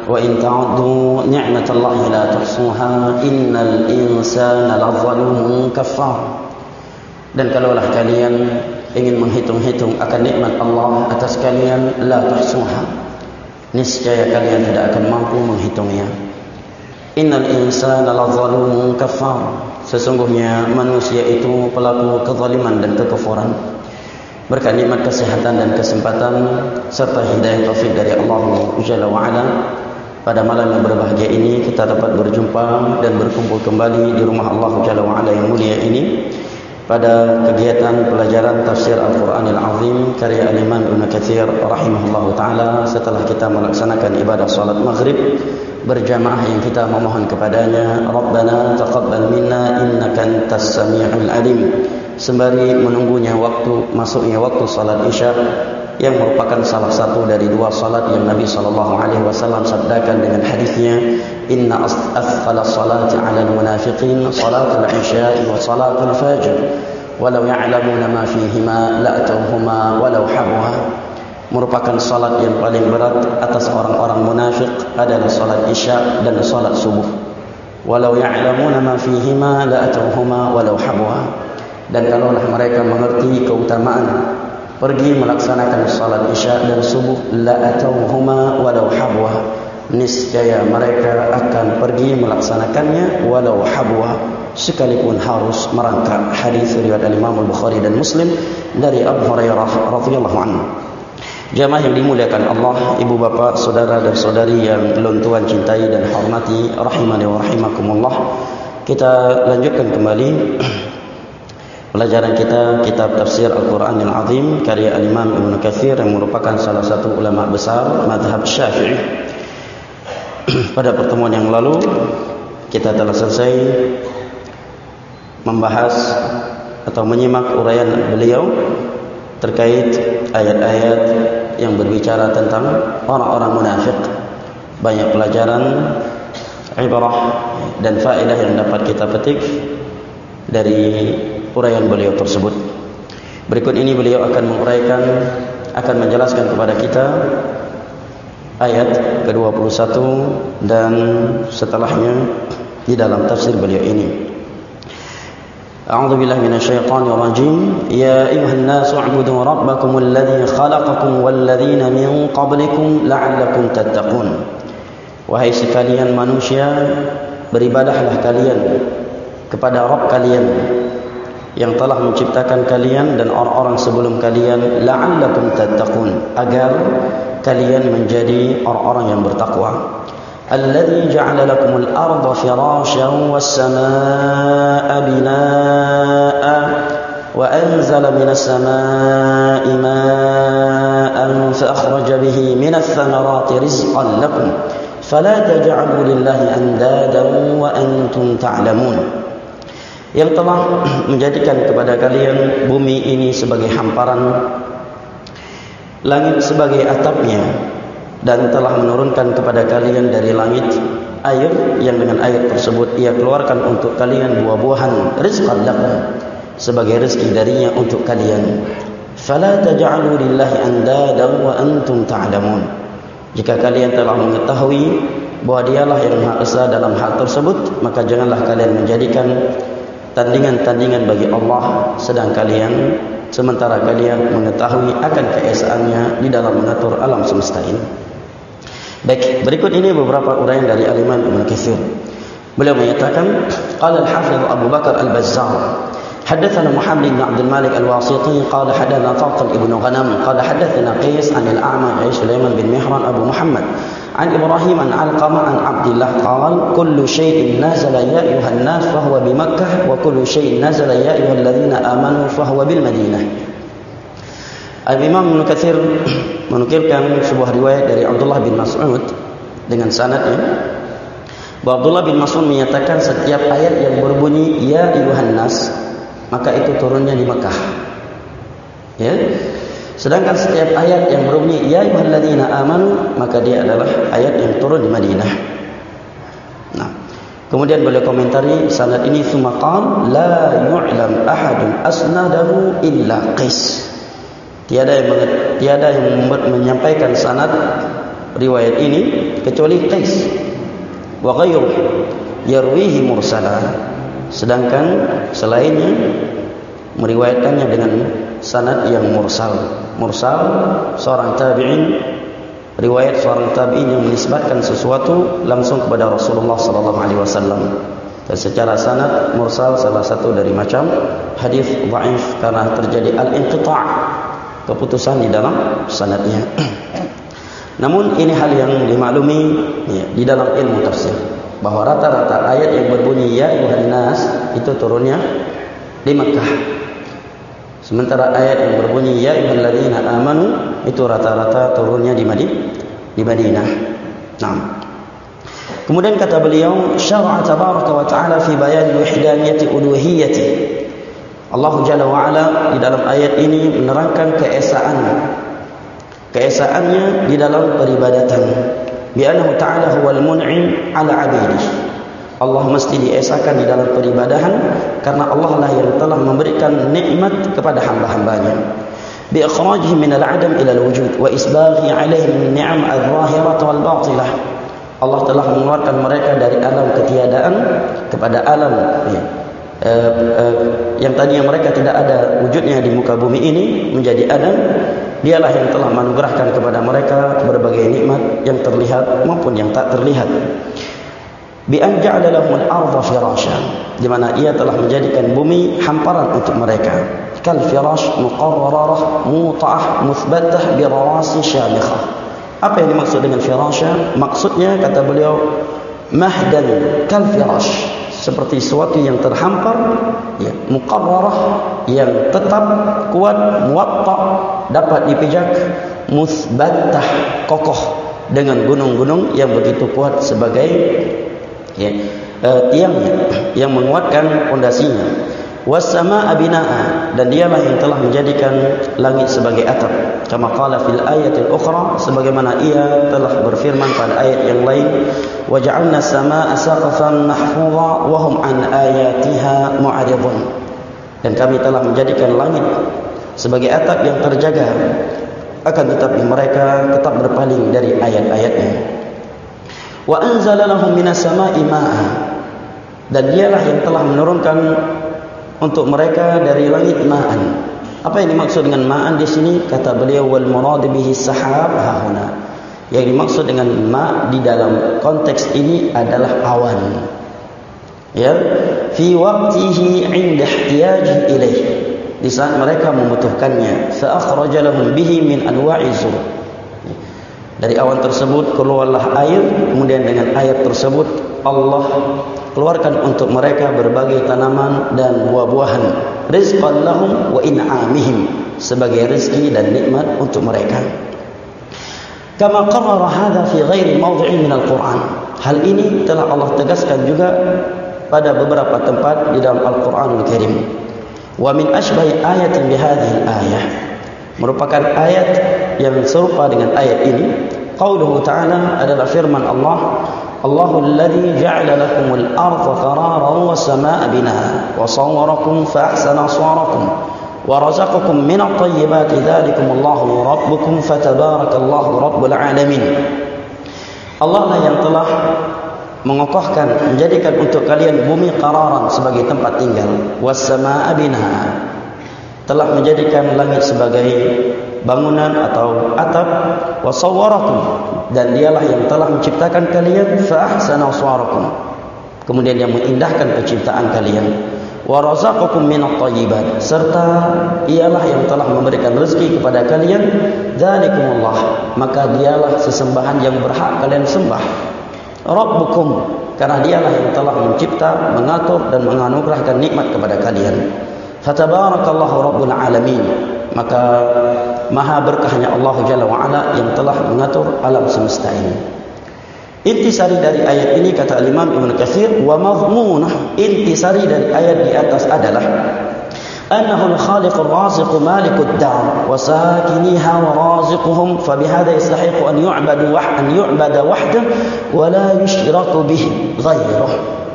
wa in ta'uddu ni'matallahi la tuhsuha innal insana lazalumun kafar. Dan kalaulah kalian ingin menghitung-hitung akan nikmat Allah atas kalian, la tuhsuha, niscaya kalian tidak akan mampu menghitungnya. Innal insana lazalumun kafar, sesungguhnya manusia itu pelaku kezaliman dan kekufuran. Berkat nikmat kesehatan dan kesempatan serta hidayah taufik dari Allah Jalla wa Ala, pada malam yang berbahagia ini kita dapat berjumpa dan berkumpul kembali di rumah Allah Jalla wa Ala yang mulia ini pada kegiatan pelajaran tafsir Al-Quranil Azim karya Al-Imam Ibn Katsir rahimahullahu ta'ala, setelah kita melaksanakan ibadah salat maghrib berjamaah yang kita memohon kepadanya, Rabbana taqabbal minna innaka antas sami'ul alim, sembari menunggunya masuknya waktu salat Isya yang merupakan salah satu dari dua salat yang Nabi SAW sabdakan dengan hadisnya, inna athqala salati 'alal munafiqin salatul isya'i wa salatul fajr walau ya'lamuna ma fihima la'tawhuma walau habwa. Merupakan salat yang paling berat atas orang-orang munafik adalah salat Isya dan salat subuh. Walau ya'lamuna ma fihima la'tawhuma walau habwa. Dan kalaulah mereka mengerti keutamaan pergi melaksanakan salat Isya dan subuh, la'atauhuma walau habwa, niscaya mereka akan pergi melaksanakannya walau habwa, sekalipun harus merangkak. Hadis riwayat Imam Al-Bukhari dan Muslim dari Abu Hurairah radhiyallahu anhu. Jamaah yang dimuliakan Allah, ibu bapa, saudara dan saudari yang Tuhan cintai dan hormati, rahimani wa rahimakumullah. Kita lanjutkan kembali pelajaran kita kitab tafsir Al-Quranil Azim karya Al-Imam Ibn Katsir yang merupakan salah satu ulama besar mazhab Syafi'i. Pada pertemuan yang lalu kita telah selesai membahas atau menyimak uraian beliau terkait ayat-ayat yang berbicara tentang orang-orang munafik. Banyak pelajaran, ibrah dan faedah yang dapat kita petik dari uraian beliau tersebut. Berikut ini beliau akan menjelaskan kepada kita ayat ke-21 dan setelahnya di dalam tafsir beliau ini. A'udzu billahi minasyaitonir rajim. Ya ayyuhan nasu u'budu rabbakumul ladzi khalaqakum wal ladzina min qablikum la'allakum tattaqun. Wahai sekalian manusia, beribadahlah kalian kepada Rabb kalian yang telah menciptakan kalian dan orang-orang sebelum kalian, la'allakum tattaqun, agar kalian menjadi orang-orang yang bertakwa. Alladzi ja'ala lakumul arda firasyan was samaa'a binaa'a wa anzala minas samaa'i maa'an fa akhraja bihi minas thamarati rizqan lakum fala taj'alu lillahi andadan wa antum ta'lamun. Yang telah menjadikan kepada kalian bumi ini sebagai hamparan, langit sebagai atapnya, dan telah menurunkan kepada kalian dari langit air yang dengan air tersebut ia keluarkan untuk kalian buah-buahan, rizqan lakum, sebagai rezeki darinya untuk kalian. Fala taj'alu lillahi andadan wa antum ta'lamun. Jika kalian telah mengetahui bahwa dialah yang Maha Esa dalam hal tersebut, maka janganlah kalian menjadikan tandingan-tandingan bagi Allah sementara kalian mengetahui akan keesaannya di dalam mengatur alam semesta ini. Baik, berikut ini beberapa uraian dari Al-Imam Ibn Katsir. Beliau menyatakan, qala al-Hafiz Abu Bakar Al-Bazzar, حدثنا محمد بن عبد الملك الواسطي قال حدثنا طلق بن غنم قال حدثنا قيس عن الأعمى سليمان بن مهران أبو محمد عن إبراهيم عن علقمة عن عبد الله قال كل شيء نزل يا أيها الناس فهو بمكة وكل شيء نزل يا أيها الذين آمنوا فهو بالمدينة. Al-Imam Ibn Katsir menukilkan sebuah riwayat dari Abdullah bin Mas'ud dengan sanadnya bahwa Abdullah bin Mas'ud menyatakan setiap ayat yang berbunyi ya ayyuhan nas, maka itu turunnya di Mekah. Ya. Sedangkan setiap ayat yang berbunyi ya ayyuhalladzina amanu, maka dia adalah ayat yang turun di Madinah. Nah, kemudian beliau komentari sanad ini, tsumma qala la yu'lam ahadun asnadahu illa Qais. Tiada yang menyampaikan sanad riwayat ini kecuali Qais wa ghairuh yarwihi mursala, sedangkan selainnya meriwayatkannya dengan sanad yang mursal. Mursal seorang tabi'in, riwayat seorang tabi'in yang menisbatkan sesuatu langsung kepada Rasulullah sallallahu alaihi wasallam. Dan secara sanad mursal salah satu dari macam hadis dhaif karena terjadi al-inqita', keputusan di dalam sanadnya. Namun ini hal yang dimaklumi ya, di dalam ilmu tafsir, bahwa rata-rata ayat yang berbunyi ya ayyuhan nas itu turunnya di Makkah. Sementara ayat yang berbunyi ya ayyuhalladzina amanu itu rata-rata turunnya di Madinah. Nah. Kemudian kata beliau, syara'a tabaraka wa ta'ala fi bayan wahdaniyati uluhiyyati. Allah Jalla wa Ala di dalam ayat ini menerangkan keesaannya di dalam peribadatan. Bi annahu ta'ala huwal mun'im 'ala 'abdihi. Allah mesti diesakan di dalam peribadahan karena Allah lah yang telah memberikan nikmat kepada hamba-hambanya. Bi ikhrajihi min al-'adam ila al-wujud wa isbaghi 'alaihim an-ni'am adh-dhahirah wal batilah. Allah telah mengeluarkan mereka dari alam ketiadaan kepada alam yang tadinya mereka tidak ada wujudnya di muka bumi ini menjadi ada. Dialah yang telah menganugerahkan kepada mereka berbagai nikmat yang terlihat maupun yang tak terlihat. Bi an ja'ala lahumul ardha firashan, di mana ia telah menjadikan bumi hamparan untuk mereka. Kal firash muqarrarah muta'ah muthbatah bi rawasi syamikhah. Apa yang dimaksud dengan firasha? Maksudnya kata beliau mahdan kal firash, seperti sesuatu yang terhampar ya, muqarrarah yang tetap kuat, muwatta dapat dipijak, musbattah kokoh dengan gunung-gunung yang begitu kuat sebagai ya, tiangnya yang menguatkan pondasinya. Was-samaa'a binaa'a, dan dialah yang telah menjadikan langit sebagai atap. Kama qala fil ayatil ukhra, sebagaimana ia telah berfirman pada ayat yang lain, wa ja'alna as-samaa'a saqafan mahfudha wa hum an ayatiha mu'ridun. Dan kami telah menjadikan langit sebagai atap yang terjaga, akan tetapi mereka tetap berpaling dari ayat-ayatnya. Wa anzala lahum minas samaa'i maa'a, dan dialah yang telah menurunkan untuk mereka dari langit ma'an. Apa yang dimaksud dengan ma'an di sini? Kata beliau wal murad bihi sahab hahuna. Yang dimaksud dengan ma' di dalam konteks ini adalah awan. Ya, fi waqtihi 'inda ihtiyaji ilaih. Di saat mereka membutuhkannya, fa akhraja lahum bihi min anwa'i zur. Dari awan tersebut keluarlah air, kemudian dengan air tersebut Allah keluarkan untuk mereka berbagai tanaman dan buah-buahan, rizqan lahum wa in'amihim, sebagai rezeki dan nikmat untuk mereka. Kama qarrara hadha fi ghairi mawdhi'in min al-Qur'an. Hal ini telah Allah tegaskan juga pada beberapa tempat di dalam Al-Qur'anul Karim. Wa min ashbahi ayatin bi hadhihi al-ayah, merupakan ayat yang serupa dengan ayat ini. Qauluhu ta'ala adalah firman Allah, Allahul ladzi ja'ala lakumul arda qararan was samaa'a binaa'a wa sawwarakum fa ahsana suwarakum wa razaqakum minat thayyibati dzalikumullahu rabbukum fatabarakallahu rabbul alamin. Allah lah yang telah mengokohkan, menjadikan untuk kalian bumi qararan sebagai tempat tinggal, was samaa'a binaa'a, telah menjadikan langit sebagai bangunan atau atap, wa sawwarakum, dan dialah yang telah menciptakan kalian, fa ahsana suwarakum, kemudian yang mengindahkan penciptaan kalian, wa razaqakum minat thayyibat, serta ialah yang telah memberikan rezeki kepada kalian, dzalikumullah, maka dialah sesembahan yang berhak kalian sembah, rabbukum, karena dialah yang telah mencipta, mengatur dan menganugerahkan nikmat kepada kalian. Fatabarakallahu rabbul alamin, maka maha berkahnya Allah Jalla wa Ala yang telah mengatur alam semesta ini. Intisari dari ayat ini kata Imam Ibnu Katsir, wa madhmunah, intisari dari ayat di atas adalah annahu al-khaliqur raziqu malikud dar wa sakiniha wa raziquhum, fa bihadha yastahiqu an yu'bada wahdahu wa la yushraku bihi ghairuh.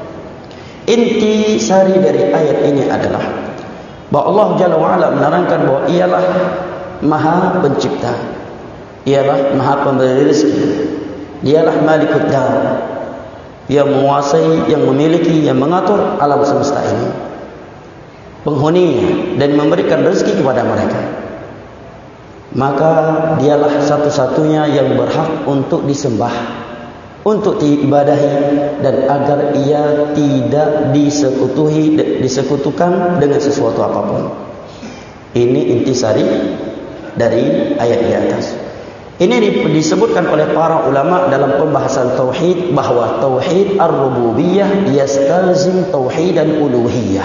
Intisari dari ayat ini adalah bahwa Allah Jalla wa Ala menerangkan bahwa ialah maha pencipta, ialah maha pemberi rezeki, Dialah Malikud Dar, yang menguasai, yang memiliki, yang mengatur alam semesta ini, penghuninya, dan memberikan rezeki kepada mereka. Maka dialah satu-satunya yang berhak untuk disembah, untuk diibadahi, dan agar ia tidak disekutukan dengan sesuatu apapun. Ini intisari dari ayat di atas. Ini disebutkan oleh para ulama dalam pembahasan tauhid, bahwa tauhid ar-rububiyah yastalzim tauhid al-uluhiyah.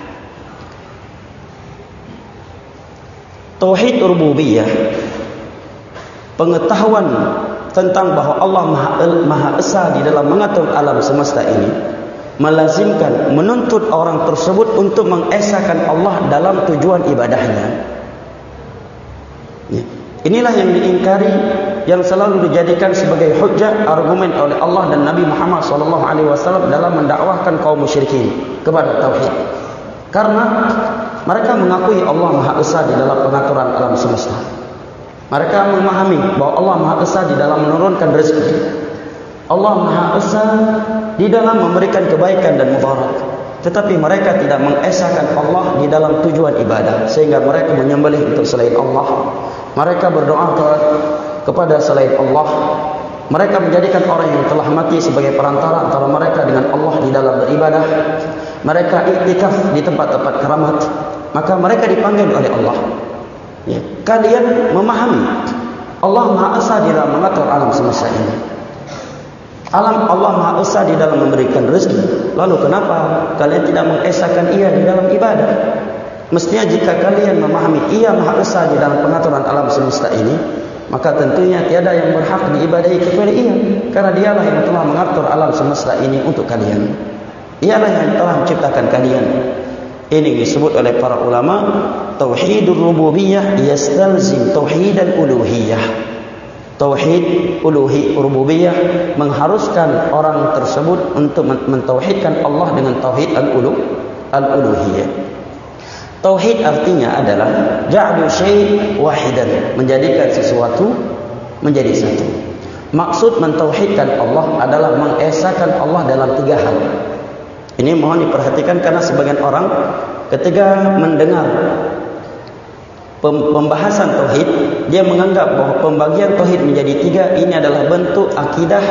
Tauhid rububiyah, pengetahuan tentang bahwa Allah Maha Esa di dalam mengatur alam semesta ini, melazimkan, menuntut orang tersebut untuk mengesakan Allah dalam tujuan ibadahnya. Inilah yang diingkari, yang selalu dijadikan sebagai hujjah, argumen oleh Allah dan Nabi Muhammad SAW dalam mendakwahkan kaum musyrikin kepada tauhid. Karena mereka mengakui Allah Maha Esa di dalam pengaturan alam semesta. Mereka memahami bahwa Allah Maha Esa di dalam menurunkan rezeki. Allah Maha Esa di dalam memberikan kebaikan dan mudarat. Tetapi mereka tidak mengesakan Allah di dalam tujuan ibadah, sehingga mereka menyembelih untuk selain Allah. Mereka berdoa kepada selain Allah. Mereka menjadikan orang yang telah mati sebagai perantara antara mereka dengan Allah di dalam beribadah. Mereka iktikaf di tempat-tempat keramat. Maka mereka dipanggil oleh Allah. Kalian memahami Allah Maha Esa di dalam mengatur alam semesta ini. Allah Maha Esa di dalam memberikan rezeki. Lalu kenapa kalian tidak mengesakan Ia di dalam ibadah? Mestinya jika kalian memahami Ia Maha Esa di dalam pengaturan alam semesta ini, maka tentunya tiada yang berhak diibadahi kecuali Ia, karena Dialah yang telah mengatur alam semesta ini untuk kalian. Ialah yang telah menciptakan kalian. Ini disebut oleh para ulama tauhidur rububiyah yastalzim tauhidal uluhiyah. Tauhid rububiyah mengharuskan orang tersebut untuk mentauhidkan Allah dengan tauhid al-uluhiyah. Tauhid artinya adalah ja'lu syai' wahidan, menjadikan sesuatu menjadi satu. Maksud mentauhidkan Allah adalah mengesakan Allah dalam 3 hal. Ini mohon diperhatikan, karena sebagian orang ketika mendengar pembahasan tauhid, dia menganggap bahwa pembagian tauhid menjadi 3 ini adalah bentuk akidah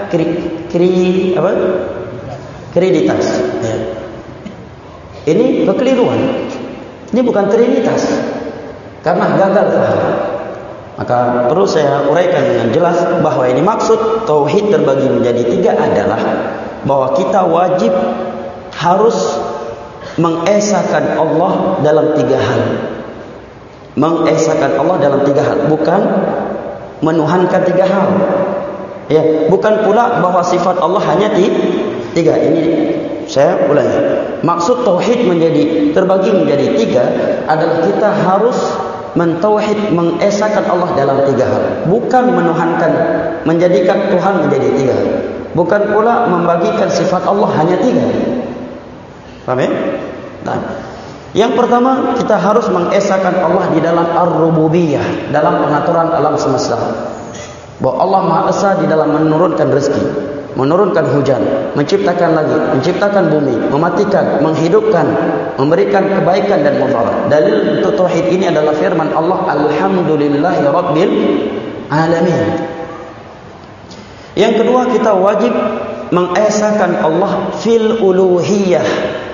kreditas. Ya. Ini kekeliruan. Ini bukan trinitas, karena gagal paham. Maka perlu saya uraikan dengan jelas bahwa ini maksud tauhid terbagi menjadi 3 adalah bahwa kita wajib harus mengesakan Allah dalam 3 hal. Mengesakan Allah dalam 3 hal, bukan menuhankan 3 hal. Ya, bukan pula bahwa sifat Allah hanya 3. Ini saya ulangi. Maksud tauhid terbagi menjadi 3 adalah kita harus mentauhid, mengesakan Allah dalam 3 hal, bukan menuhankan, menjadikan Tuhan menjadi 3. Bukan pula membagikan sifat Allah hanya 3. Paham ya? Nah, yang pertama, kita harus mengesakan Allah di dalam ar-rububiyah, dalam pengaturan alam semesta. Bahwa Allah Maha Esa di dalam menurunkan rezeki, menurunkan hujan, menciptakan langit, menciptakan bumi, mematikan, menghidupkan, memberikan kebaikan dan mudarat. Dalil untuk tauhid ini adalah firman Allah, alhamdulillahi rabbil alamin. Yang kedua, kita wajib mengesakan Allah fil uluhiyah,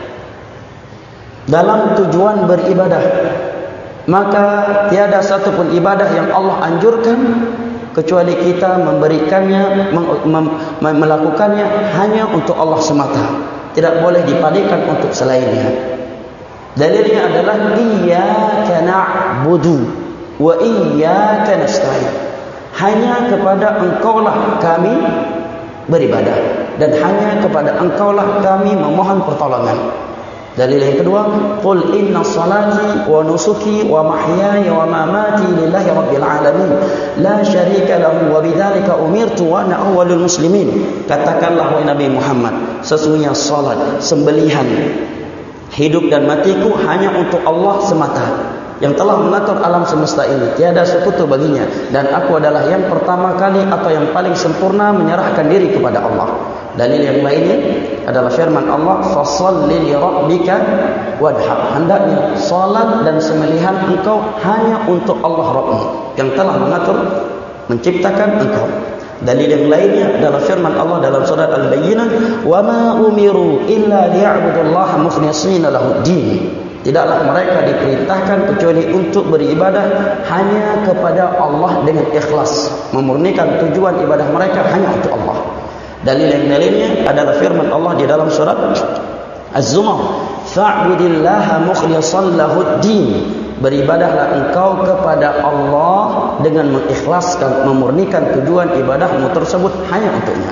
dalam tujuan beribadah. Maka tiada satu pun ibadah yang Allah anjurkan kecuali kita memberikannya, melakukannya hanya untuk Allah semata. Tidak boleh dipadikan untuk selainnya. Dalilnya adalah iyyaka na'budu wa iyyaka nasta'in. Hanya kepada Engkaulah kami beribadah, dan hanya kepada Engkaulah kami memohon pertolongan. Dalil yang kedua, qul inna salati wa nusuki wa mahyaya wa mamati lillahi rabbil alamin la syarika lahu wa bidzalika umirtu wa ana awwalul muslimin. Katakanlah wahai Nabi Muhammad, sesungguhnya salat, sembelihan, hidup dan matiku hanya untuk Allah semata. yang telah mengatur alam semesta ini, tiada sekutu baginya, dan aku adalah yang pertama kali atau yang paling sempurna menyerahkan diri kepada Allah. Dalil yang lainnya adalah firman Allah, fasholli li rabbika wadhar. Hendaknya salat dan sembelihan engkau hanya untuk Allah Rabbmu yang telah mengatur, menciptakan engkau. Dalil yang lainnya adalah firman Allah dalam surat Al-Bayyinah, wa ma umiru illa liya'budullaha mukhlishina lahud-din. Tidaklah mereka diperintahkan kecuali untuk beribadah hanya kepada Allah dengan ikhlas, memurnikan tujuan ibadah mereka hanya untuk Allah. Dalil yang lainnya adalah firman Allah di dalam surat Az-Zumar, fa'budillaha mukhlishan lahud-din. Beribadahlah engkau kepada Allah dengan mengikhlaskan, memurnikan tujuan ibadahmu tersebut hanya untuknya.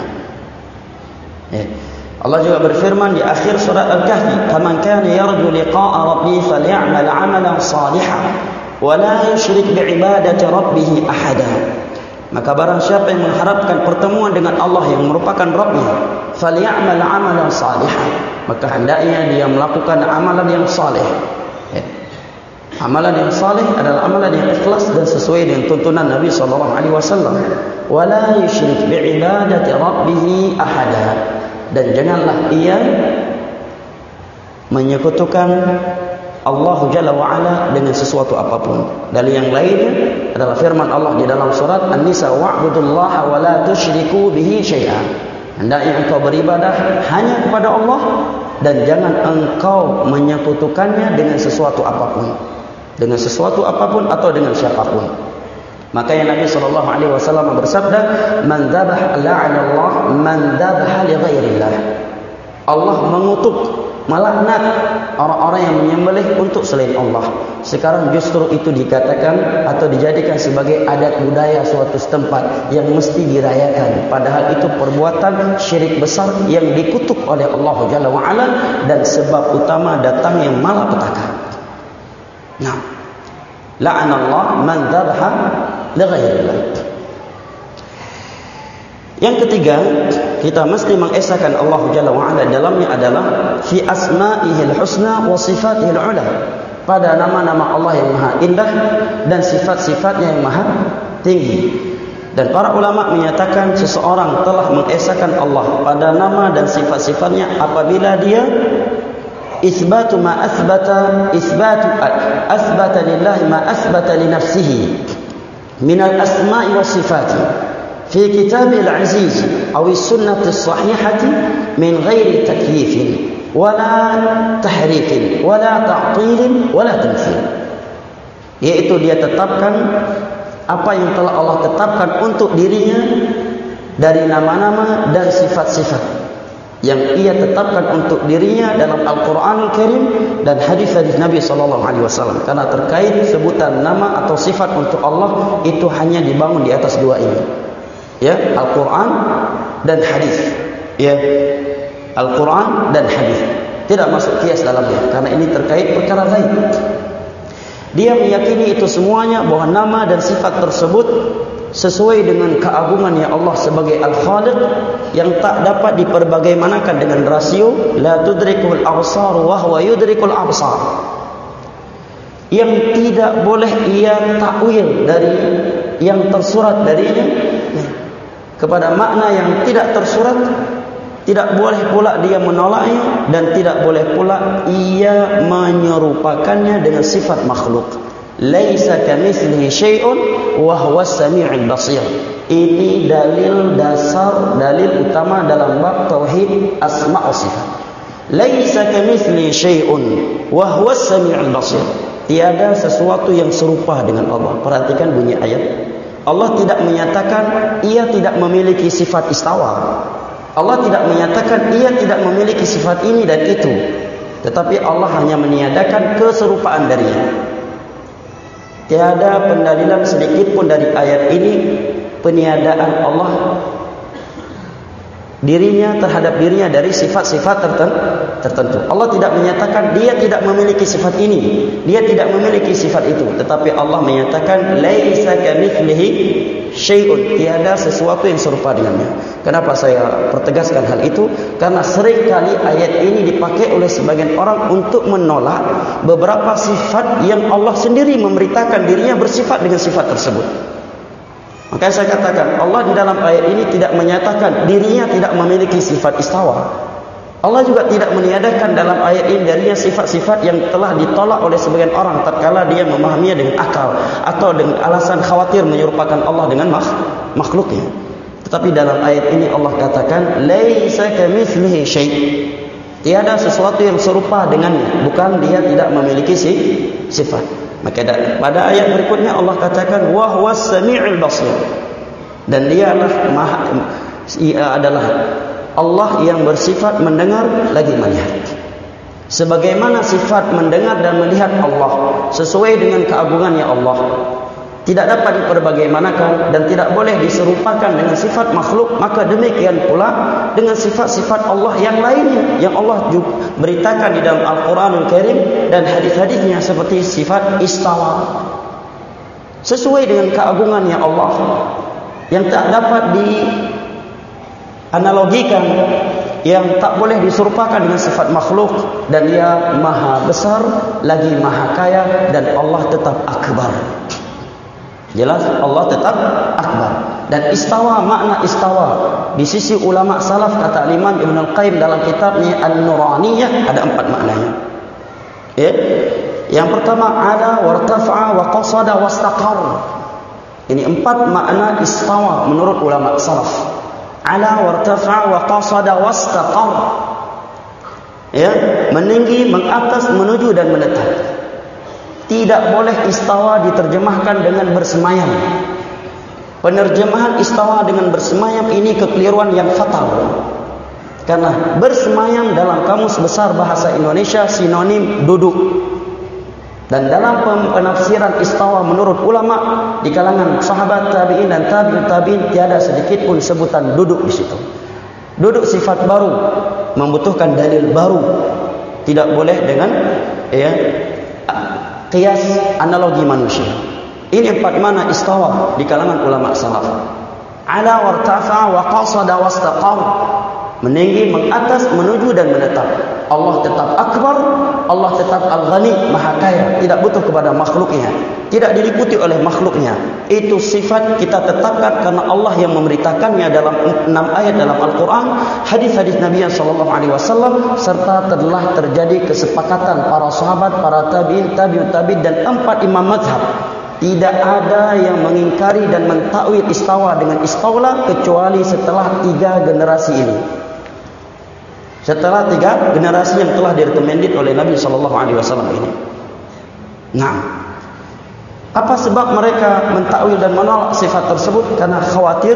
Allah juga berfirman di akhir surat Al-Kahfi, "Faman kana yarju liqa'a rabbih falyamal 'amalan shalihan wa la yusyrik bi'ibadati rabbih ahada." Maka barang siapa yang mengharapkan pertemuan dengan Allah yang merupakan Rabbnya, falyamal 'amalan shalihan, maka hendaknya dia melakukan amalan yang saleh. Amalan yang saleh adalah amalan yang ikhlas dan sesuai dengan tuntunan Nabi sallallahu alaihi wasallam. Wala yusyrik bi'ibadati rabbih ahada. Dan janganlah ia menyekutukan Allah Jalla wa Ala dengan sesuatu apapun. Dalil yang lainnya adalah firman Allah di dalam surat An-Nisa, wa'budullaha wa la tusyriku bihi syai'an. Hendaknya engkau beribadah hanya kepada Allah dan jangan engkau menyekutukannya dengan sesuatu apapun. Dengan sesuatu apapun atau dengan siapapun. Makanya Nabi SAW bersabda, man dzabah la'anallah man dzabah li ghairillah. Allah mengutuk, melaknat orang-orang yang menyembelih untuk selain Allah. Sekarang justru itu dikatakan atau dijadikan sebagai adat budaya suatu setempat yang mesti dirayakan, padahal itu perbuatan syirik besar yang dikutuk oleh Allah Jalla wa Ala dan sebab utama datangnya malapetaka. Nah, la'anallah man dzabaha li ghairillah. Yang ketiga, kita mesti mengesahkan Allah Jalla wa Ala dalamnya adalah fi asma'ihil husna wa sifatihil ula. Pada nama-nama Allah yang maha indah dan sifat-sifatnya yang maha tinggi. Dan para ulama menyatakan seseorang telah mengesahkan Allah pada nama dan sifat-sifatnya apabila dia isbatu ma asbata lillahi ma asbata li nafsihi min al-asma'i was sifati fi kitabil aziz aw as-sunnati as-sahihati min ghairi takyifin wala tahrifin wala ta'til wala tamthil. Yaitu dia tetapkan apa yang telah Allah tetapkan untuk dirinya dari nama-nama dan sifat-sifat yang ia tetapkan untuk dirinya dalam Al-Quranul Karim dan hadis-hadis Nabi SAW. Karena terkait sebutan nama atau sifat untuk Allah itu hanya dibangun di atas dua ini, ya, Al-Quran dan hadis. Ya, Al-Quran dan hadis tidak masuk kias dalamnya karena ini terkait perkara gaib. Dia meyakini itu semuanya bahwa nama dan sifat tersebut sesuai dengan keagungannya Allah sebagai Al-Khaliq yang tak dapat diperbagaimanakan dengan rasio, la tudrikul absar wa huwa yudrikul absar, yang tidak boleh ia takwil dari yang tersurat darinya kepada makna yang tidak tersurat. Tidak boleh pula dia menolaknya dan tidak boleh pula ia menyerupakannya dengan sifat makhluk. Laisa kamitslihi syai'un wa huwas samiul basir. Ini dalil dasar, dalil utama dalam bab tauhid asma wa sifat. Laisa kamitslihi syai'un wa huwas samiul basir. Tiada sesuatu yang serupa dengan Allah. Perhatikan bunyi ayat. Allah tidak menyatakan ia tidak memiliki sifat istawa. Allah tidak menyatakan ia tidak memiliki sifat ini dan itu. Tetapi Allah hanya meniadakan keserupaan darinya. Tiada pendalilan sedikit pun dari ayat ini peniadaan Allah dirinya terhadap dirinya dari sifat-sifat tertentu. Allah tidak menyatakan dia tidak memiliki sifat ini, dia tidak memiliki sifat itu, tetapi Allah menyatakan laisa kamitslihi syai'un, tiada sesuatu yang serupa dengannya. Kenapa saya pertegaskan hal itu? Karena seringkali ayat ini dipakai oleh sebagian orang untuk menolak beberapa sifat yang Allah sendiri memberitakan dirinya bersifat dengan sifat tersebut. Maka saya katakan, Allah di dalam ayat ini tidak menyatakan dirinya tidak memiliki sifat istawa. Allah juga tidak meniadakan dalam ayat ini darinya sifat-sifat yang telah ditolak oleh sebagian orang tatkala dia memahaminya dengan akal atau dengan alasan khawatir menyerupakan Allah dengan makhluknya. Tetapi dalam ayat ini Allah katakan laisa kamitslihi syai'. Tiada sesuatu yang serupa dengannya, bukan dia tidak memiliki sifat. Maka pada ayat berikutnya Allah katakan wa huwas sami'ul basir. Dan dia adalah Allah yang bersifat mendengar lagi melihat. Sebagaimana sifat mendengar dan melihat Allah sesuai dengan keagungannya Allah, tidak dapat diperbagaimanakan dan tidak boleh diserupakan dengan sifat makhluk, maka demikian pula dengan sifat-sifat Allah yang lainnya yang Allah juga beritakan di dalam Al-Quranul Karim dan hadis-hadisnya seperti sifat istawa, sesuai dengan keagungannya Allah yang tak dapat analogikan, yang tak boleh diserupakan dengan sifat makhluk. Dan dia maha besar lagi maha kaya, dan Allah tetap akbar. Jelas Allah tetap akbar. Dan istawa, makna istawa di sisi ulama salaf, kata Imam Ibn Al-Qayyim dalam kitabnya An-Nuraniyah, ada 4 maknanya. Yang pertama, ala wartafa'a wa qasada wastaqar. Ini 4 makna istawa menurut ulama salaf. Ala wartafa'a wa qasada wastaqar. Meninggi, mengatas, menuju dan menetap. Tidak boleh istawa diterjemahkan dengan bersemayam. Penerjemahan istawa dengan bersemayam ini kekeliruan yang fatal. Karena bersemayam dalam kamus besar bahasa Indonesia sinonim duduk. Dan dalam penafsiran istawa menurut ulama di kalangan sahabat tabi'in dan tabi'ut tabi'in, tiada sedikit pun sebutan duduk di situ. Duduk sifat baru, membutuhkan dalil baru. Tidak boleh dengan qiyas analogi manusia. Ini 4 makna istawa di kalangan ulama salaf. Ala wartafa wa qasada wastaqam. Meninggi, mengatas, menuju dan menetap. Allah tetap akbar, Allah tetap al-ghani, maha kaya, tidak butuh kepada makhluknya, tidak diliputi oleh makhluknya. Itu sifat kita tetapkan karena Allah yang memberitakannya dalam 6 ayat dalam Al-Quran, hadis-hadis Nabi SAW, serta telah terjadi kesepakatan para sahabat, para tabi'in, tabi'ut tabi'in dan 4 imam mazhab. Tidak ada yang mengingkari dan mentakwil istawa dengan istawla kecuali setelah 3 generasi ini. Setelah 3 generasi yang telah direkomendit oleh Nabi SAW ini. Nah, apa sebab mereka mentakwil dan menolak sifat tersebut? Karena khawatir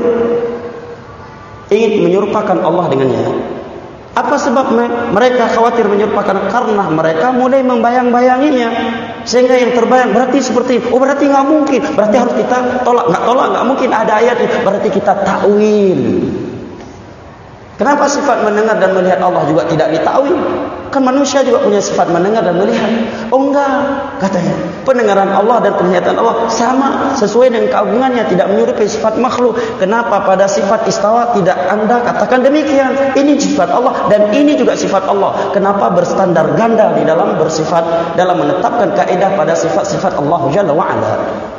ingin menyerupakan Allah dengannya. Apa sebab mereka khawatir menyerupakan? Karena mereka mulai membayang-bayanginya, sehingga yang terbayang berarti seperti berarti nggak mungkin, berarti harus kita tolak, nggak mungkin ada ayat, berarti kita takwil. Kenapa sifat mendengar dan melihat Allah juga tidak ditakwil? Kan manusia juga punya sifat mendengar dan melihat. Oh enggak, katanya pendengaran Allah dan penglihatan Allah sama, sesuai dengan keagungannya, tidak menyerupai sifat makhluk. Kenapa pada sifat istawa tidak Anda katakan demikian? Ini sifat Allah dan ini juga sifat Allah. Kenapa berstandar ganda di dalam bersifat, dalam menetapkan kaidah pada sifat-sifat Allah Jalla wa'ala?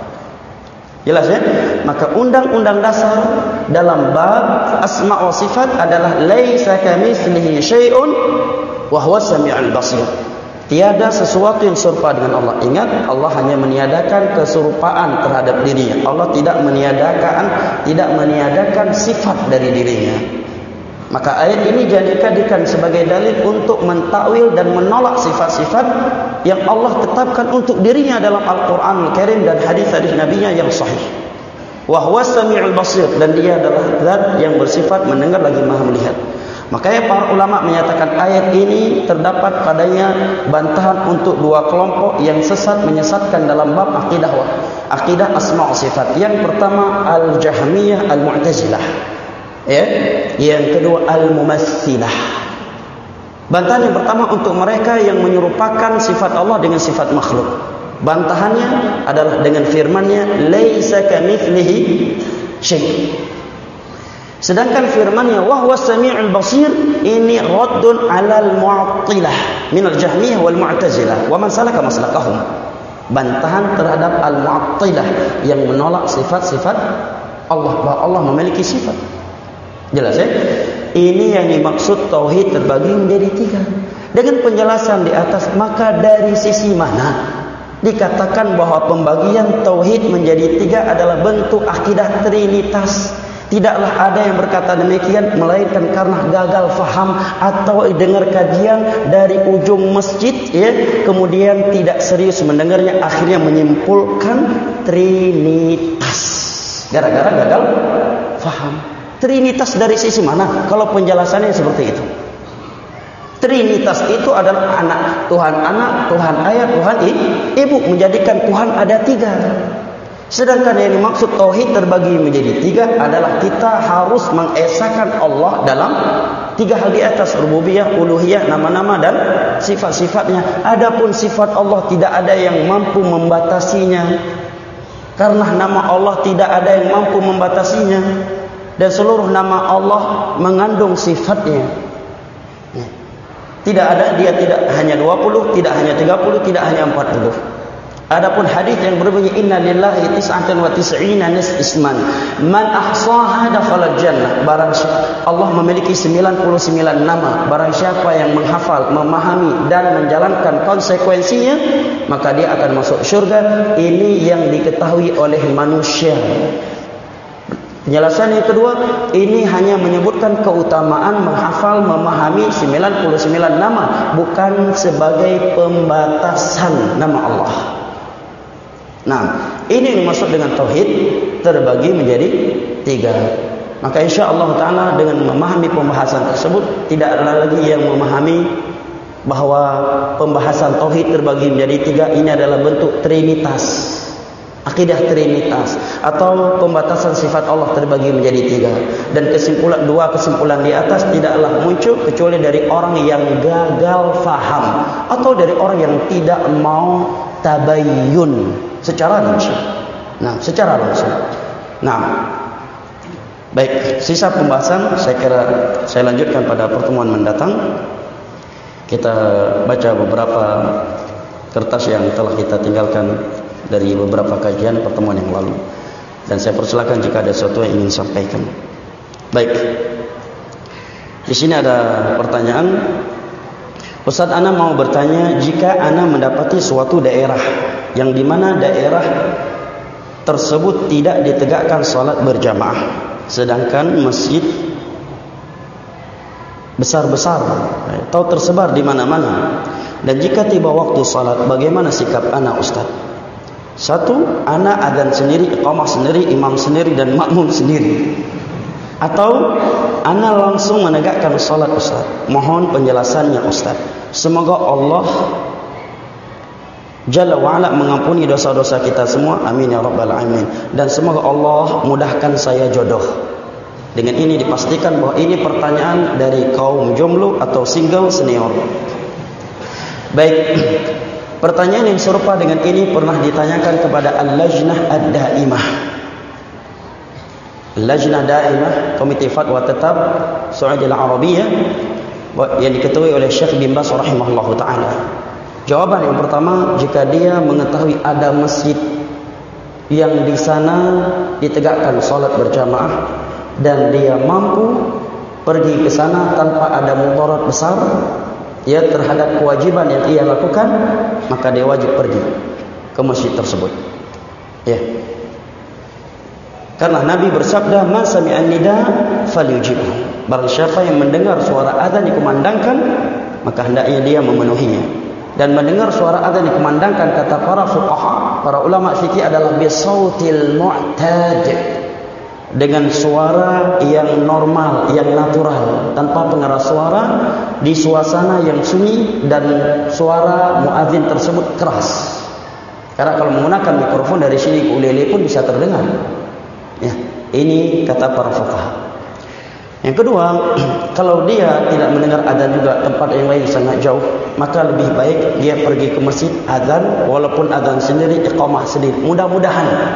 Jelas ya? Maka undang-undang dasar dalam bab asma wa sifat adalah laisa kamitslihi syai'un wa huwas sami'ul basir. Tiada sesuatu yang serupa dengan Allah. Ingat, Allah hanya meniadakan keserupaan terhadap dirinya. Allah tidak meniadakan sifat dari dirinya. Maka ayat ini dijadikan sebagai dalil untuk mentakwil dan menolak sifat-sifat yang Allah tetapkan untuk dirinya dalam Al-Quran Al-Karim dan hadis-hadis Nabi-Nya yang sahih. Wa huwas sami'ul basir, dan dia adalah zat yang bersifat mendengar lagi maha melihat. Makanya para ulama menyatakan ayat ini terdapat padanya bantahan untuk 2 kelompok yang sesat menyesatkan dalam bab akidah asma wa sifat. Yang pertama Al-Jahmiyah Al-Mu'tazilah. Yang kedua Al-Mumatsilah. Bantahan yang pertama untuk mereka yang menyerupakan sifat Allah dengan sifat makhluk. Bantahannya adalah dengan firman-Nya laisa kamitslihi syirik. Sedangkan firman-Nya wa huwas samiul basir ini raddun 'alal mu'attilah minal jahmiyah wal mu'tazilah wa man salaka maslakahum. Bantahan terhadap al-mu'attilah yang menolak sifat-sifat Allah, bahwa Allah memiliki sifat. Jelas ya? Ini yang dimaksud tauhid terbagi menjadi 3. Dengan penjelasan di atas, maka dari sisi mana dikatakan bahwa pembagian tauhid menjadi 3 adalah bentuk akidah trinitas? Tidaklah ada yang berkata demikian melainkan karena gagal faham atau dengar kajian dari ujung masjid ya, kemudian tidak serius mendengarnya, akhirnya menyimpulkan trinitas gara-gara gagal faham. Trinitas dari sisi mana? Kalau penjelasannya seperti itu. Trinitas itu adalah anak, Tuhan ayah, Tuhan ibu, menjadikan Tuhan ada 3. Sedangkan yang dimaksud tauhid terbagi menjadi 3 adalah kita harus mengesahkan Allah dalam 3 hal di atas, rububiyah, uluhiyah, nama-nama dan sifat-sifatnya. Adapun sifat Allah tidak ada yang mampu membatasinya. Karena nama Allah tidak ada yang mampu membatasinya. Dan seluruh nama Allah mengandung sifatnya. Tidak ada, dia tidak hanya 20, tidak hanya 30, tidak hanya 40. Adapun hadis yang berbunyi inna lillahi tis'atan wa tis'ina isman man ahsaha dakhala jannah. Barang Allah memiliki 99 nama, barang siapa yang menghafal, memahami dan menjalankan konsekuensinya, maka dia akan masuk surga. Ini yang diketahui oleh manusia. Penjelasan yang kedua, ini hanya menyebutkan keutamaan menghafal, memahami 99 nama, bukan sebagai pembatasan nama Allah. Nah, ini yang dimaksud dengan tauhid terbagi menjadi 3. Maka insya-Allah taala dengan memahami pembahasan tersebut, tidak ada lagi yang memahami bahwa pembahasan tauhid terbagi menjadi 3 ini adalah bentuk trinitas, akidah trinitas, atau pembatasan sifat Allah terbagi menjadi 3. Dan dua kesimpulan di atas tidaklah muncul kecuali dari orang yang gagal faham atau dari orang yang tidak mau tabayyun secara langsung. Nah, baik, sisa pembahasan saya kira saya lanjutkan pada pertemuan mendatang. Kita baca beberapa kertas yang telah kita tinggalkan dari beberapa kajian pertemuan yang lalu, dan saya persilakan jika ada sesuatu yang ingin sampaikan. Baik, di sini ada pertanyaan. Ustaz, ana mau bertanya, jika ana mendapati suatu daerah yang dimana daerah tersebut tidak ditegakkan salat berjamaah, sedangkan masjid besar-besar atau tersebar di mana-mana, dan jika tiba waktu salat, bagaimana sikap ana Ustaz? 1. Ana adzan sendiri, iqamah sendiri, imam sendiri dan makmum sendiri, atau ana langsung menegakkan salat Ustaz? Mohon penjelasannya Ustaz. Semoga Allah Jalla wa'ala mengampuni dosa-dosa kita semua. Amin ya rabbal alamin. Dan semoga Allah mudahkan saya jodoh. Dengan ini dipastikan bahwa ini pertanyaan dari kaum jomblo atau single senior. Baik, pertanyaan yang serupa dengan ini pernah ditanyakan kepada Al-Lajnah Ad-Daimah. Lajnah Daimah, Komite Fatwa Tetap Saudi Al-Arabiyah, yang diketuai oleh Syekh bin Baz rahimahullahu taala. Jawaban yang pertama, jika dia mengetahui ada masjid yang di sana ditegakkan salat berjamaah dan dia mampu pergi ke sana tanpa ada mudarat besar ya terhadap kewajiban yang ia lakukan, maka dia wajib pergi ke masjid tersebut. Ya. Karena Nabi bersabda, "Man sami'an nida falyujibhu." Barang siapa yang mendengar suara azan dikumandangkan, maka hendaknya dia memenuhinya. Dan mendengar suara azan dikumandangkan, kata para fuqaha, para ulama fikih, adalah bisautil mu'tad, dengan suara yang normal, yang natural, tanpa pengeras suara, di suasana yang sunyi, dan suara muadzin tersebut keras. Karena kalau menggunakan mikrofon dari sini ke ulele pun bisa terdengar. Ya, ini kata para fuqaha. Yang kedua, kalau dia tidak mendengar azan juga, tempat yang lain sangat jauh, maka lebih baik dia pergi ke masjid azan, walaupun azan sendiri, iqamah sendiri. Mudah-mudahan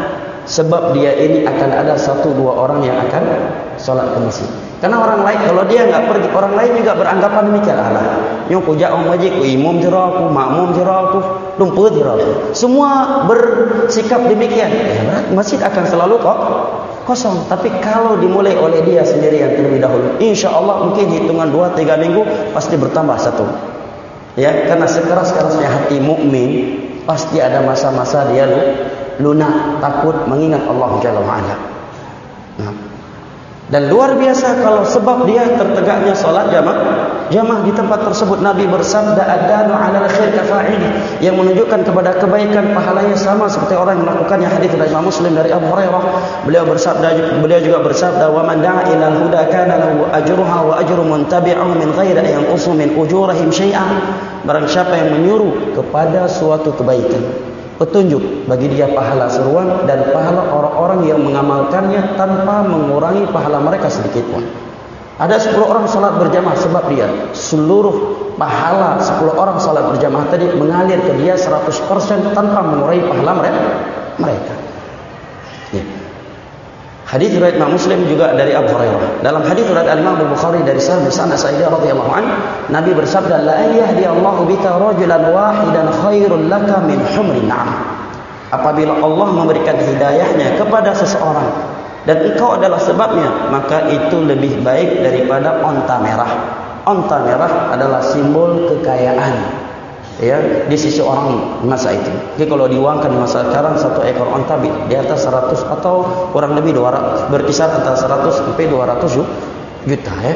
sebab dia ini akan ada 1-2 orang yang akan sholat ke masjid. Karena orang lain, kalau dia enggak pergi, orang lain juga beranggapan demikian. Alah, nyong pujak om masjid, ku imam jera aku, makmum jera aku, lumpur jera aku. Semua bersikap demikian. Ya, berarti masjid akan selalu kosong. Tapi kalau dimulai oleh dia sendiri yang terlebih dahulu, insya Allah mungkin hitungan 2-3 minggu pasti bertambah 1. Ya, karena sekeras-kerasnya hati mukmin pasti ada masa-masa dia lunak, takut, mengingat Allah Jalla wa'ala. Nah, dan luar biasa kalau sebab dia tertegaknya solat jamaah di tempat tersebut. Nabi bersabda, ad-dalu 'alal khair kafa'ili, yang menunjukkan kepada kebaikan pahalanya sama seperti orang yang melakukannya. Hadis dari Imam Muslim dari Abu Hurairah, beliau juga bersabda, wa man da'a ilal huda kana lahu ajruha wa ajru muntabi'uhu min ghairi an yanqusu min ujurihim syai'an. Barang siapa yang menyuruh kepada suatu kebaikan, petunjuk, bagi dia pahala seruan dan pahala orang-orang yang mengamalkannya tanpa mengurangi pahala mereka sedikit pun. Ada 10 orang salat berjamaah, sebab dia seluruh pahala 10 orang salat berjamaah tadi mengalir ke dia 100% tanpa mengurangi pahala mereka. Ya. Hadis riwayat Imam Muslim juga dari Abu Hurairah. Dalam hadis riwayat Imam Bukhari dari Sa'id bin Sa'id radhiyallahu anhu, Nabi bersabda, la yahdiyallahu bika rajulan wahidan khairul laka min humrin na'am. Apabila Allah memberikan hidayahnya kepada seseorang dan engkau adalah sebabnya, maka itu lebih baik daripada onta merah. Onta merah adalah simbol kekayaan, ya, di sisi orang masa itu. Jadi kalau diuangkan di masa sekarang, 1 ekor onta di atas 100 atau kurang lebih 200, berkisar antara 100 sampai 200 juta, ya.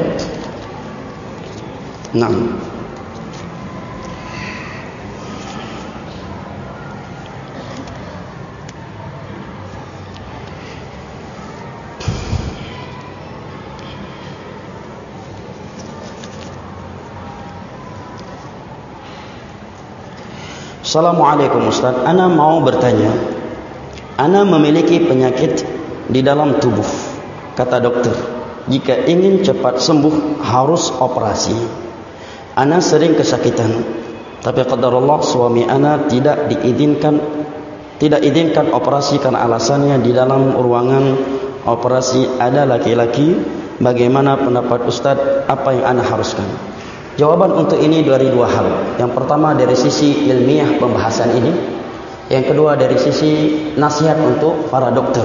Nah, Assalamualaikum Ustaz, ana mau bertanya. Ana memiliki penyakit di dalam tubuh. Kata dokter, jika ingin cepat sembuh harus operasi. Ana sering kesakitan, tapi qadarullah suami ana tidak izinkan operasi karena alasannya di dalam ruangan operasi ada laki-laki. Bagaimana pendapat Ustaz? Apa yang ana haruskan? Jawaban untuk ini dari 2 hal. Yang pertama dari sisi ilmiah pembahasan ini. Yang kedua dari sisi nasihat untuk para dokter.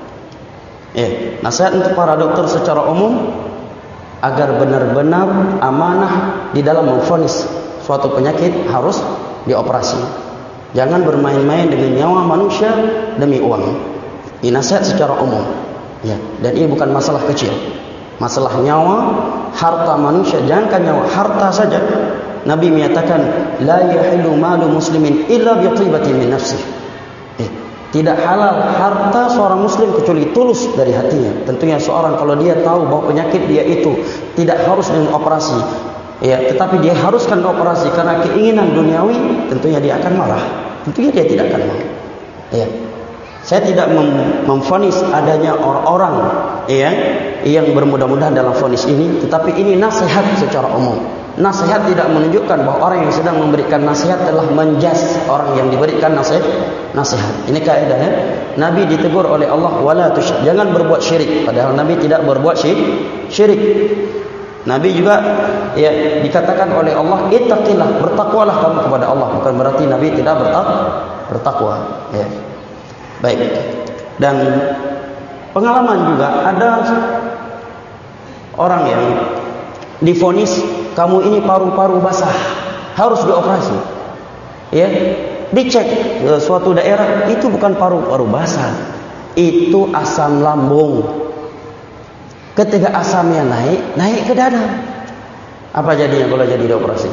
Nasihat untuk para dokter secara umum agar benar-benar amanah di dalam memvonis suatu penyakit harus dioperasi. Jangan bermain-main dengan nyawa manusia demi uang. Ini nasihat secara umum. Ya, dan ini bukan masalah kecil. Masalah nyawa, harta manusia, jangankan nyawa, harta saja. Nabi menyatakan, la yahillu malu muslimin illa bi thibatin min nafsih. Tidak halal harta seorang muslim kecuali tulus dari hatinya. Tentunya seorang kalau dia tahu bahwa penyakit dia itu tidak harus dengan operasi, ya, tetapi dia haruskan operasi karena keinginan duniawi, tentunya dia akan marah. Tentunya dia tidak akan mau. Ya. Saya tidak memvonis adanya orang-orang, ya, yang bermudah-mudahan dalam vonis ini, tetapi ini nasihat secara umum. Nasihat tidak menunjukkan bahwa orang yang sedang memberikan nasihat telah menjas orang yang diberikan nasihat. Ini kaidahnya. Nabi ditegur oleh Allah, wala tusyrik, jangan berbuat syirik. Padahal Nabi tidak berbuat syirik. Nabi juga, ya, dikatakan oleh Allah, ittaqillah, bertakwalah kamu kepada Allah. Bukan berarti Nabi tidak bertakwa. Ya. Baik. Dan pengalaman juga ada orang yang divonis, kamu ini paru-paru basah, harus dioperasi. Ya, dicek suatu daerah, itu bukan paru-paru basah, itu asam lambung. Ketika asamnya naik ke dada, apa jadinya kalau jadi dioperasi?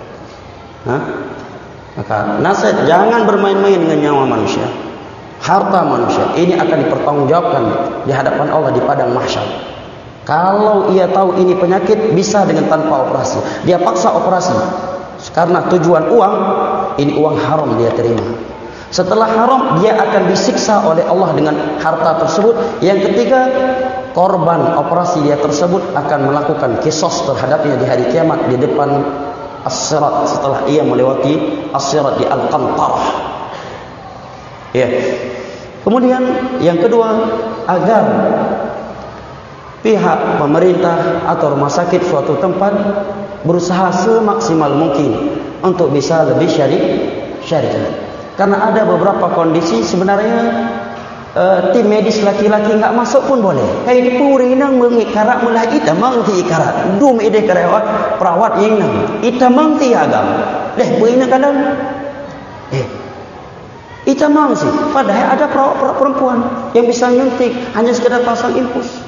Maka nasihat, jangan bermain-main dengan nyawa manusia. Harta manusia ini akan dipertanggungjawabkan di hadapan Allah di padang mahsyar. Kalau ia tahu ini penyakit, bisa dengan tanpa operasi. Dia paksa operasi karena tujuan uang, ini uang haram dia terima. Setelah haram, dia akan disiksa oleh Allah dengan harta tersebut. Yang ketiga, korban operasi dia tersebut akan melakukan kisos terhadapnya di hari kiamat di depan as-sirat setelah ia melewati as-sirat di al-qantarah. Ya. Kemudian yang kedua, agar pihak pemerintah atau rumah sakit suatu tempat berusaha semaksimal mungkin untuk bisa lebih syar'i. Karena ada beberapa kondisi sebenarnya tim medis laki-laki enggak masuk pun boleh. Kayak di puri nang mengikarat mulai ita mang ti ikarat. Dum ide perawat yang nang ita mang ti agam. Leh puri nang kadang ita mang sih. Padahal ada perawat perempuan yang bisa nyuntik hanya sekedar pasang infus.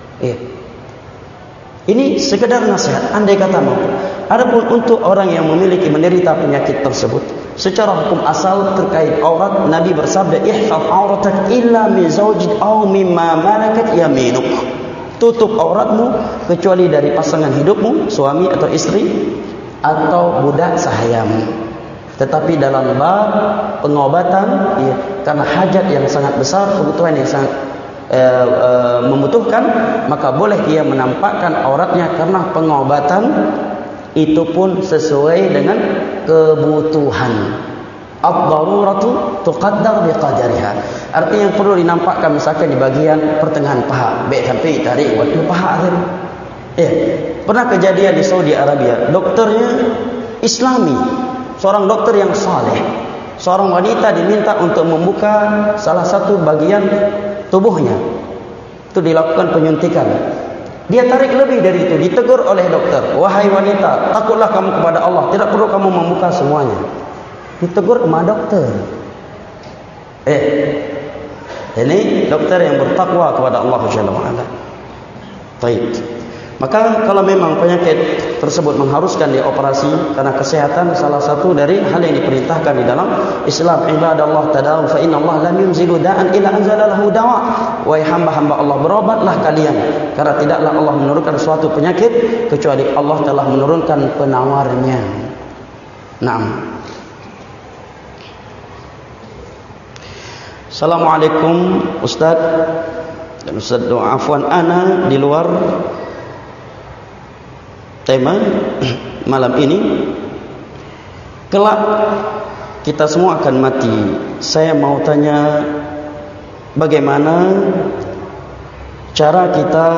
Ini sekedar nasihat andai kata mau. Adapun untuk orang yang menderita penyakit tersebut, secara hukum asal terkait aurat, Nabi bersabda, ihfaz auratak illa min zawjik aw mimma malakat yaminuk. Tutup auratmu kecuali dari pasangan hidupmu, suami atau istri, atau budak sahayamu. Tetapi dalam bab pengobatan, karena hajat yang sangat besar, kebutuhan yang sangat membutuhkan, maka boleh ia menampakkan auratnya karena pengobatan itu pun sesuai dengan kebutuhan. Ad-daruratu tuqaddar biqadariha. Artinya yang perlu dinampakkan misalkan di bagian pertengahan paha, baik sampai tarik waktu paha akhir. Pernah kejadian di Saudi Arabia, dokternya Islami, seorang dokter yang saleh. Seorang wanita diminta untuk membuka salah satu bagian tubuhnya. Itu dilakukan penyuntikan. Dia tarik lebih dari itu, ditegur oleh dokter. Wahai wanita, takutlah kamu kepada Allah, tidak perlu kamu membuka semuanya. Ditegur sama dokter. Ini dokter yang bertakwa kepada Allah Subhanahu wa taala. Baik. Maka kalau memang penyakit tersebut mengharuskan dioperasi karena kesehatan, salah satu dari hal yang diperintahkan di dalam Islam, ibadallah tadawu fa inna Allah lam yunzilu da'an illa anzalallahu dawa. Wahai hamba-hamba Allah, berobatlah kalian karena tidaklah Allah menurunkan suatu penyakit kecuali Allah telah menurunkan penawarnya. Naam. Assalamualaikum Ustaz. Dan Ustaz doa afwan ana di luar tema malam ini. Kelak kita semua akan mati. Saya mau tanya, bagaimana cara kita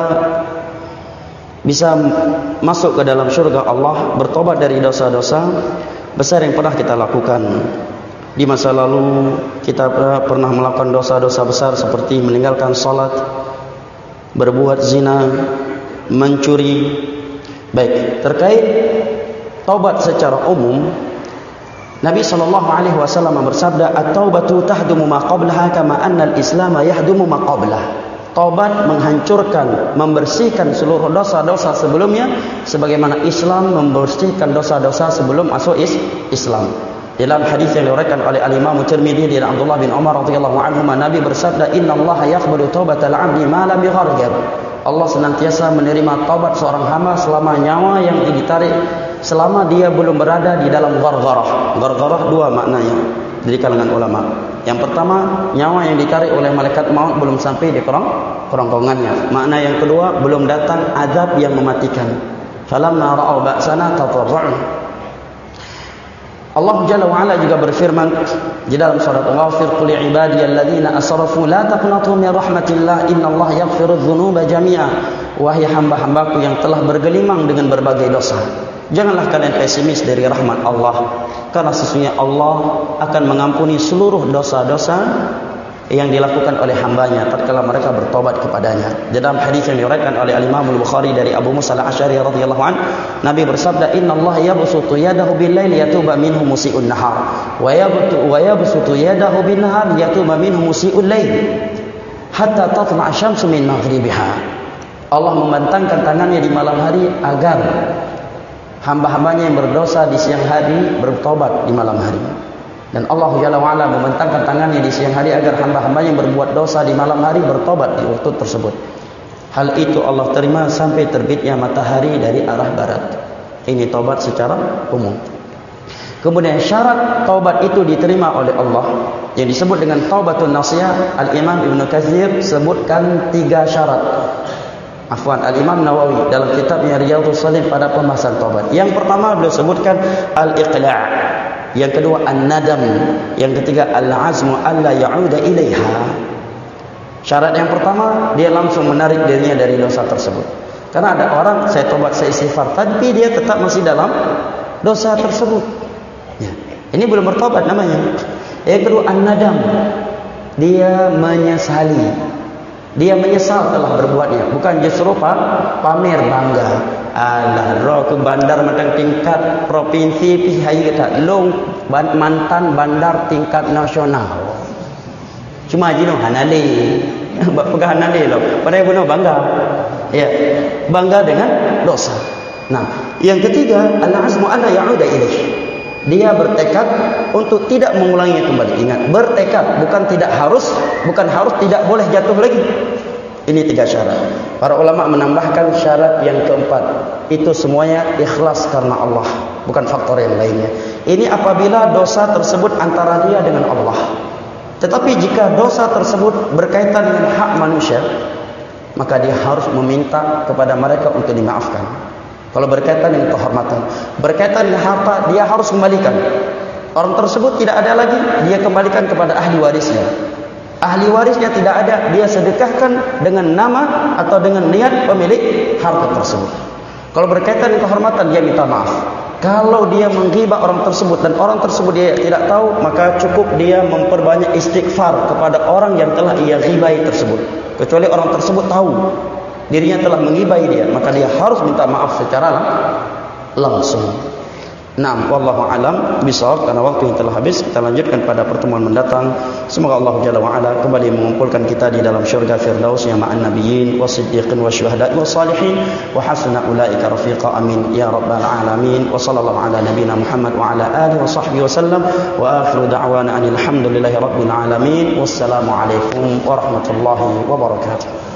bisa masuk ke dalam surga Allah, bertobat dari dosa-dosa besar yang pernah kita lakukan. Di masa lalu kita pernah melakukan dosa-dosa besar seperti meninggalkan salat, berbuat zina, mencuri. Baik, terkait taubat secara umum, Nabi SAW bersabda, at-taubatu tahdumu ma qablaha kama anna al-islam yahdumu ma qablah. Taubat menghancurkan, membersihkan seluruh dosa-dosa sebelumnya, sebagaimana Islam membersihkan dosa-dosa sebelum masuk Islam. Dalam hadis yang diriwayatkan oleh Al-Imam Tirmidzi dari Abdullah bin Umar radhiyallahu anhu, Nabi bersabda, innallaha yaqbalu taubatal 'abdi ma lam yughargir. Allah senantiasa menerima taubat seorang hamba selama nyawa yang ditarik, selama dia belum berada di dalam ghargharah. Ghargharah dua maknanya dari kalangan ulama. Yang pertama, nyawa yang ditarik oleh malaikat maut belum sampai di kerongkongannya. Makna yang kedua, belum datang azab yang mematikan. Falamma ra'au ba'sana tadarra'u. Allah Jalla wa Ala juga berfirman di dalam surat Ghafir, qul ibadiyalladzina asrafu la taqnatu min rahmatillah innallaha yaghfirudz dzunuba jami'a. Wahai hamba-hambaku yang telah bergelimang dengan berbagai dosa, janganlah kalian pesimis dari rahmat Allah, karena sesungguhnya Allah akan mengampuni seluruh dosa-dosa yang dilakukan oleh hambanya tatkala mereka bertobat kepadanya. Dalam hadis yang diriwayatkan oleh Al-Imam Al-Bukhari dari Abu Musa Al-Asy'ari radhiyallahu anhu, Nabi bersabda, innallaha yabsutu yadahu bil-laili yatuba minhu musii'un nahar wa yabsutu yadahu bin-nahar yatuba minhu musii'ul lail hatta tatla'a syamsu min maghribiha. Allah membentangkan tangannya di malam hari agar hamba-hambanya yang berdosa di siang hari bertobat di malam hari. Dan Allah Jalla wa'ala membentangkan tangannya di siang hari agar hamba-hambanya yang berbuat dosa di malam hari bertobat di waktu tersebut. Hal itu Allah terima sampai terbitnya matahari dari arah barat. Ini taubat secara umum. Kemudian syarat taubat itu diterima oleh Allah yang disebut dengan taubatun nasiyah. Al-Imam Ibn Katsir sebutkan 3 syarat. Afwan, Al-Imam Nawawi dalam kitabnya Riyadhus Shalihin pada pembahasan taubat. Yang pertama beliau sebutkan al-iqla'. Yang kedua an-nadam, yang ketiga al-azmu alla ya'uda ilaiha. Syarat yang pertama, dia langsung menarik dirinya dari dosa tersebut. Karena ada orang, saya tobat, saya istighfar, tapi dia tetap masih dalam dosa tersebut. Ya. Ini belum bertobat namanya. Yang kedua, an-nadam. Dia menyesali. Dia menyesal telah berbuatnya. Bukan justru pamer bangga. Alah, roh ke bandar macam tingkat provinsi pihai kita. Long mantan bandar tingkat nasional. Cuma aja dong hanali. Pegang hanali loh. Padahal guna bangga. Ya, bangga dengan dosa. Nah, yang ketiga, al-azmu alla ya'uda ilaih. Dia bertekad untuk tidak mengulanginya kembali. Ingat, bertekad, bukan harus tidak boleh jatuh lagi. Ini 3 syarat. Para ulama menambahkan syarat yang keempat. Itu semuanya ikhlas karena Allah, bukan faktor yang lainnya. Ini apabila dosa tersebut antara dia dengan Allah. Tetapi jika dosa tersebut berkaitan dengan hak manusia, maka dia harus meminta kepada mereka untuk dimaafkan. Kalau berkaitan dengan kehormatan, berkaitan dengan harta, dia harus kembalikan. Orang tersebut tidak ada lagi, dia kembalikan kepada ahli warisnya. Ahli warisnya tidak ada, dia sedekahkan dengan nama atau dengan niat pemilik harta tersebut. Kalau berkaitan dengan kehormatan, dia minta maaf. Kalau dia menghibah orang tersebut dan orang tersebut dia tidak tahu, maka cukup dia memperbanyak istighfar kepada orang yang telah ia ghibahi tersebut. Kecuali orang tersebut tahu dirinya telah menghibahi dia, maka dia harus minta maaf secara langsung. Naam, wallahu alam bisawab. Karena waktu yang telah habis, kita lanjutkan pada pertemuan mendatang. Semoga Allah Jalla wa Ala kembali mengumpulkan kita di dalam syurga Firdaus yang ma'an nabiyyin wasiddiqin wasyuhada'i wassalihin wa hasuna ulaika rafiqa. Amin ya rabbal alamin. Wa sallallahu ala nabiyyina Muhammad wa ala alihi wa sahbihi wasallam. Wa akhiru da'wana alhamdulillahi rabbil alamin. Wassalamu alaikum warahmatullahi wabarakatuh.